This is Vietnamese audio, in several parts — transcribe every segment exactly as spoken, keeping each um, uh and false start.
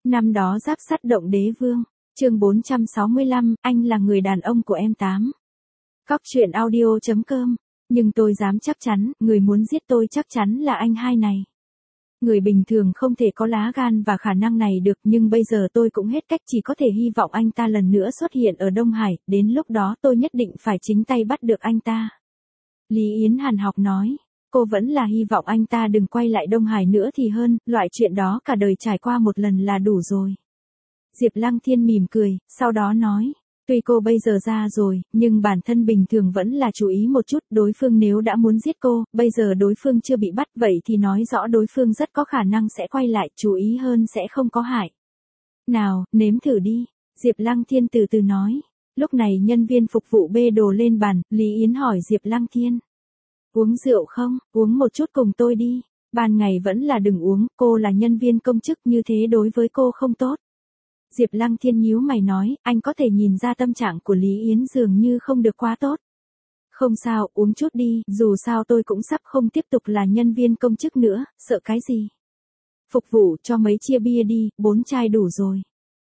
Năm đó giáp sắt động đế vương, chương bốn trăm sáu mươi lăm, anh là người đàn ông của em tám. Cóc truyện audio chấm com, nhưng tôi dám chắc chắn, người muốn giết tôi chắc chắn là anh hai này. Người bình thường không thể có lá gan và khả năng này được, nhưng bây giờ tôi cũng hết cách, chỉ có thể hy vọng anh ta lần nữa xuất hiện ở Đông Hải, đến lúc đó tôi nhất định phải chính tay bắt được anh ta. Lý Yến hàn học nói, cô vẫn là hy vọng anh ta đừng quay lại Đông Hải nữa thì hơn, loại chuyện đó cả đời trải qua một lần là đủ rồi. Diệp Lăng Thiên mỉm cười, sau đó nói, tuy cô bây giờ ra rồi, nhưng bản thân bình thường vẫn là chú ý một chút, đối phương nếu đã muốn giết cô, bây giờ đối phương chưa bị bắt, vậy thì nói rõ đối phương rất có khả năng sẽ quay lại, chú ý hơn sẽ không có hại. Nào, nếm thử đi, Diệp Lăng Thiên từ từ nói. Lúc này nhân viên phục vụ bê đồ lên bàn, Lý Yến hỏi Diệp Lăng Thiên. Uống rượu không, uống một chút cùng tôi đi, ban ngày vẫn là đừng uống, cô là nhân viên công chức như thế đối với cô không tốt. Diệp Lăng Thiên nhíu mày nói, anh có thể nhìn ra tâm trạng của Lý Yến dường như không được quá tốt. Không sao, uống chút đi, dù sao tôi cũng sắp không tiếp tục là nhân viên công chức nữa, sợ cái gì. Phục vụ cho mấy chia bia đi, bốn chai đủ rồi.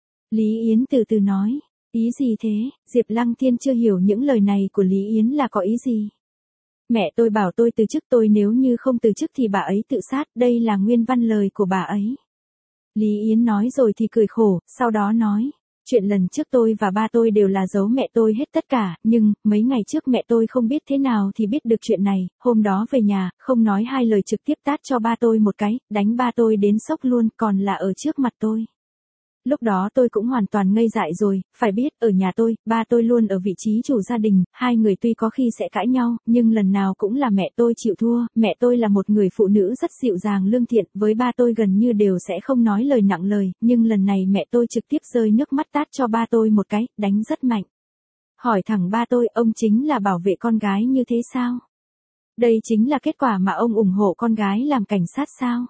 Lý Yến từ từ nói, ý gì thế, Diệp Lăng Thiên chưa hiểu những lời này của Lý Yến là có ý gì. Mẹ tôi bảo tôi từ chức, tôi nếu như không từ chức thì bà ấy tự sát, đây là nguyên văn lời của bà ấy. Lý Yến nói rồi thì cười khổ, sau đó nói, chuyện lần trước tôi và ba tôi đều là giấu mẹ tôi hết tất cả, nhưng, mấy ngày trước mẹ tôi không biết thế nào thì biết được chuyện này, hôm đó về nhà, không nói hai lời trực tiếp tát cho ba tôi một cái, đánh ba tôi đến sốc luôn, còn là ở trước mặt tôi. Lúc đó tôi cũng hoàn toàn ngây dại rồi, phải biết, ở nhà tôi, ba tôi luôn ở vị trí chủ gia đình, hai người tuy có khi sẽ cãi nhau, nhưng lần nào cũng là mẹ tôi chịu thua, mẹ tôi là một người phụ nữ rất dịu dàng lương thiện, với ba tôi gần như đều sẽ không nói lời nặng lời, nhưng lần này mẹ tôi trực tiếp rơi nước mắt tát cho ba tôi một cái, đánh rất mạnh. Hỏi thẳng ba tôi, ông chính là bảo vệ con gái như thế sao? Đây chính là kết quả mà ông ủng hộ con gái làm cảnh sát sao?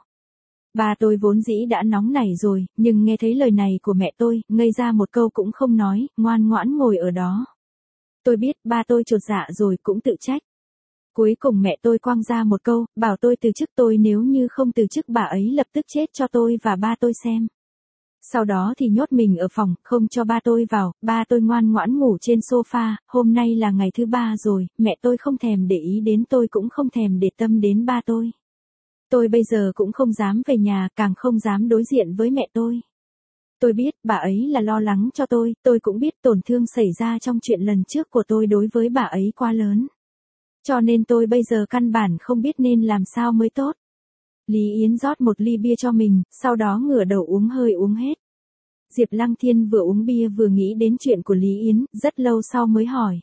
Ba tôi vốn dĩ đã nóng nảy rồi, nhưng nghe thấy lời này của mẹ tôi, ngây ra một câu cũng không nói, ngoan ngoãn ngồi ở đó. Tôi biết ba tôi chột dạ rồi cũng tự trách. Cuối cùng mẹ tôi quăng ra một câu, bảo tôi từ chức, tôi nếu như không từ chức bà ấy lập tức chết cho tôi và ba tôi xem. Sau đó thì nhốt mình ở phòng, không cho ba tôi vào, ba tôi ngoan ngoãn ngủ trên sofa, hôm nay là ngày thứ ba rồi, mẹ tôi không thèm để ý đến tôi cũng không thèm để tâm đến ba tôi. Tôi bây giờ cũng không dám về nhà, càng không dám đối diện với mẹ tôi. Tôi biết, bà ấy là lo lắng cho tôi, tôi cũng biết tổn thương xảy ra trong chuyện lần trước của tôi đối với bà ấy quá lớn. Cho nên tôi bây giờ căn bản không biết nên làm sao mới tốt. Lý Yến rót một ly bia cho mình, sau đó ngửa đầu uống hơi uống hết. Diệp Lăng Thiên vừa uống bia vừa nghĩ đến chuyện của Lý Yến, rất lâu sau mới hỏi.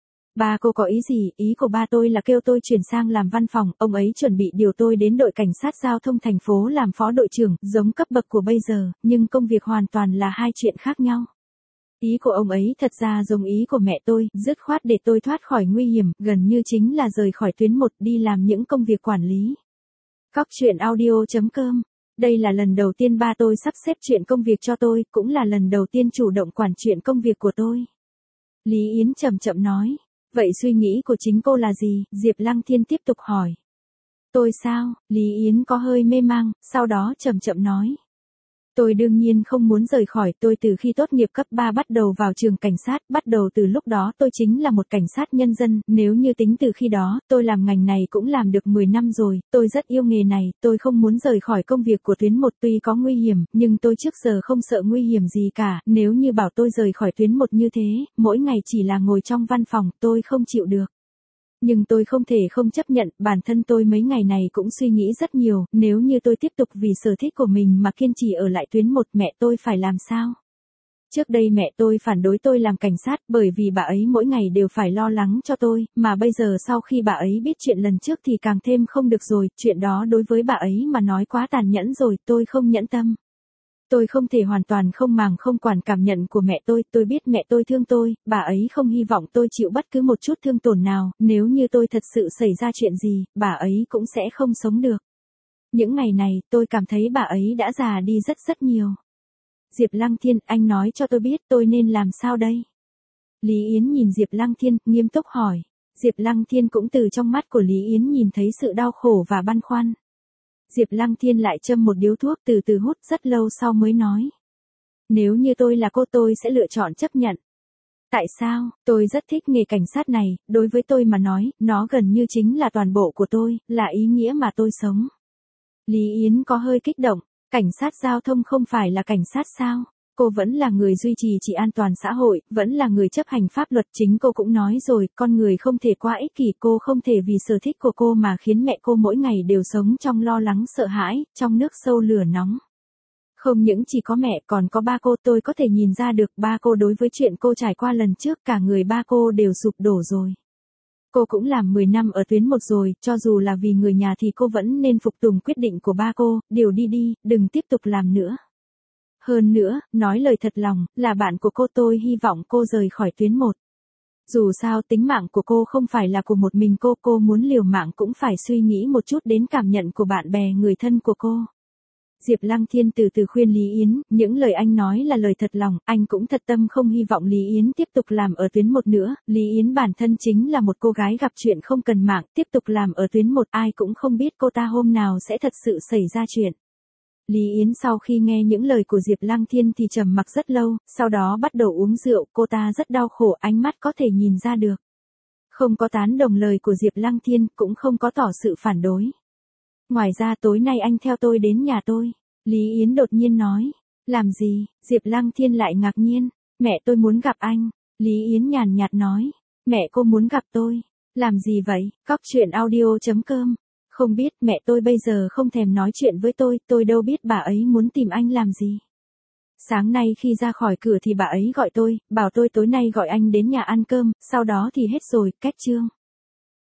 Ba cô có ý gì? Ý của ba tôi là kêu tôi chuyển sang làm văn phòng, ông ấy chuẩn bị điều tôi đến đội cảnh sát giao thông thành phố làm phó đội trưởng, giống cấp bậc của bây giờ, nhưng công việc hoàn toàn là hai chuyện khác nhau. Ý của ông ấy thật ra giống ý của mẹ tôi, dứt khoát để tôi thoát khỏi nguy hiểm, gần như chính là rời khỏi tuyến một đi làm những công việc quản lý. Cóc truyện audio chấm com. Đây là lần đầu tiên ba tôi sắp xếp chuyện công việc cho tôi, cũng là lần đầu tiên chủ động quản chuyện công việc của tôi. Lý Yến chậm chậm nói. Vậy suy nghĩ của chính cô là gì? Diệp Lăng Thiên tiếp tục hỏi. Tôi sao? Lý Yến có hơi mê mang, sau đó chậm chậm nói. Tôi đương nhiên không muốn rời khỏi, tôi từ khi tốt nghiệp cấp ba bắt đầu vào trường cảnh sát, bắt đầu từ lúc đó tôi chính là một cảnh sát nhân dân, nếu như tính từ khi đó, tôi làm ngành này cũng làm được mười năm rồi, tôi rất yêu nghề này, tôi không muốn rời khỏi công việc của tuyến một tuy có nguy hiểm, nhưng tôi trước giờ không sợ nguy hiểm gì cả, nếu như bảo tôi rời khỏi tuyến một như thế, mỗi ngày chỉ là ngồi trong văn phòng, tôi không chịu được. Nhưng tôi không thể không chấp nhận, bản thân tôi mấy ngày này cũng suy nghĩ rất nhiều, nếu như tôi tiếp tục vì sở thích của mình mà kiên trì ở lại tuyến một, mẹ tôi phải làm sao? Trước đây mẹ tôi phản đối tôi làm cảnh sát bởi vì bà ấy mỗi ngày đều phải lo lắng cho tôi, mà bây giờ sau khi bà ấy biết chuyện lần trước thì càng thêm không được rồi, chuyện đó đối với bà ấy mà nói quá tàn nhẫn rồi, tôi không nhẫn tâm. Tôi không thể hoàn toàn không màng không quản cảm nhận của mẹ tôi, tôi biết mẹ tôi thương tôi, bà ấy không hy vọng tôi chịu bất cứ một chút thương tổn nào, nếu như tôi thật sự xảy ra chuyện gì, bà ấy cũng sẽ không sống được. Những ngày này, tôi cảm thấy bà ấy đã già đi rất rất nhiều. Diệp Lăng Thiên, anh nói cho tôi biết tôi nên làm sao đây? Lý Yến nhìn Diệp Lăng Thiên, nghiêm túc hỏi. Diệp Lăng Thiên cũng từ trong mắt của Lý Yến nhìn thấy sự đau khổ và băn khoăn. Diệp Lăng Thiên lại châm một điếu thuốc từ từ hút rất lâu sau mới nói. Nếu như tôi là cô tôi sẽ lựa chọn chấp nhận. Tại sao? Tôi rất thích nghề cảnh sát này, đối với tôi mà nói, nó gần như chính là toàn bộ của tôi, là ý nghĩa mà tôi sống. Lý Yến có hơi kích động, cảnh sát giao thông không phải là cảnh sát sao? Cô vẫn là người duy trì trị an toàn xã hội, vẫn là người chấp hành pháp luật, chính cô cũng nói rồi, con người không thể quá ích kỷ, cô không thể vì sở thích của cô mà khiến mẹ cô mỗi ngày đều sống trong lo lắng sợ hãi, trong nước sâu lửa nóng. Không những chỉ có mẹ còn có ba cô, tôi có thể nhìn ra được ba cô đối với chuyện cô trải qua lần trước, cả người ba cô đều sụp đổ rồi. Cô cũng làm mười năm ở tuyến một rồi, cho dù là vì người nhà thì cô vẫn nên phục tùng quyết định của ba cô, điều đi đi, đừng tiếp tục làm nữa. Hơn nữa, nói lời thật lòng, là bạn của cô tôi hy vọng cô rời khỏi tuyến một. Dù sao tính mạng của cô không phải là của một mình cô, cô muốn liều mạng cũng phải suy nghĩ một chút đến cảm nhận của bạn bè người thân của cô. Diệp Lăng Thiên từ từ khuyên Lý Yến, những lời anh nói là lời thật lòng, anh cũng thật tâm không hy vọng Lý Yến tiếp tục làm ở tuyến một nữa, Lý Yến bản thân chính là một cô gái gặp chuyện không cần mạng, tiếp tục làm ở tuyến một, ai cũng không biết cô ta hôm nào sẽ thật sự xảy ra chuyện. Lý Yến sau khi nghe những lời của Diệp Lăng Thiên thì trầm mặc rất lâu, sau đó bắt đầu uống rượu, cô ta rất đau khổ, ánh mắt có thể nhìn ra được. Không có tán đồng lời của Diệp Lăng Thiên, cũng không có tỏ sự phản đối. Ngoài ra tối nay anh theo tôi đến nhà tôi. Lý Yến đột nhiên nói. Làm gì? Diệp Lăng Thiên lại ngạc nhiên. Mẹ tôi muốn gặp anh. Lý Yến nhàn nhạt nói. Mẹ cô muốn gặp tôi. Làm gì vậy? Cóc truyện audio chấm com. Không biết, mẹ tôi bây giờ không thèm nói chuyện với tôi, tôi đâu biết bà ấy muốn tìm anh làm gì. Sáng nay khi ra khỏi cửa thì bà ấy gọi tôi, bảo tôi tối nay gọi anh đến nhà ăn cơm, sau đó thì hết rồi, kết chương.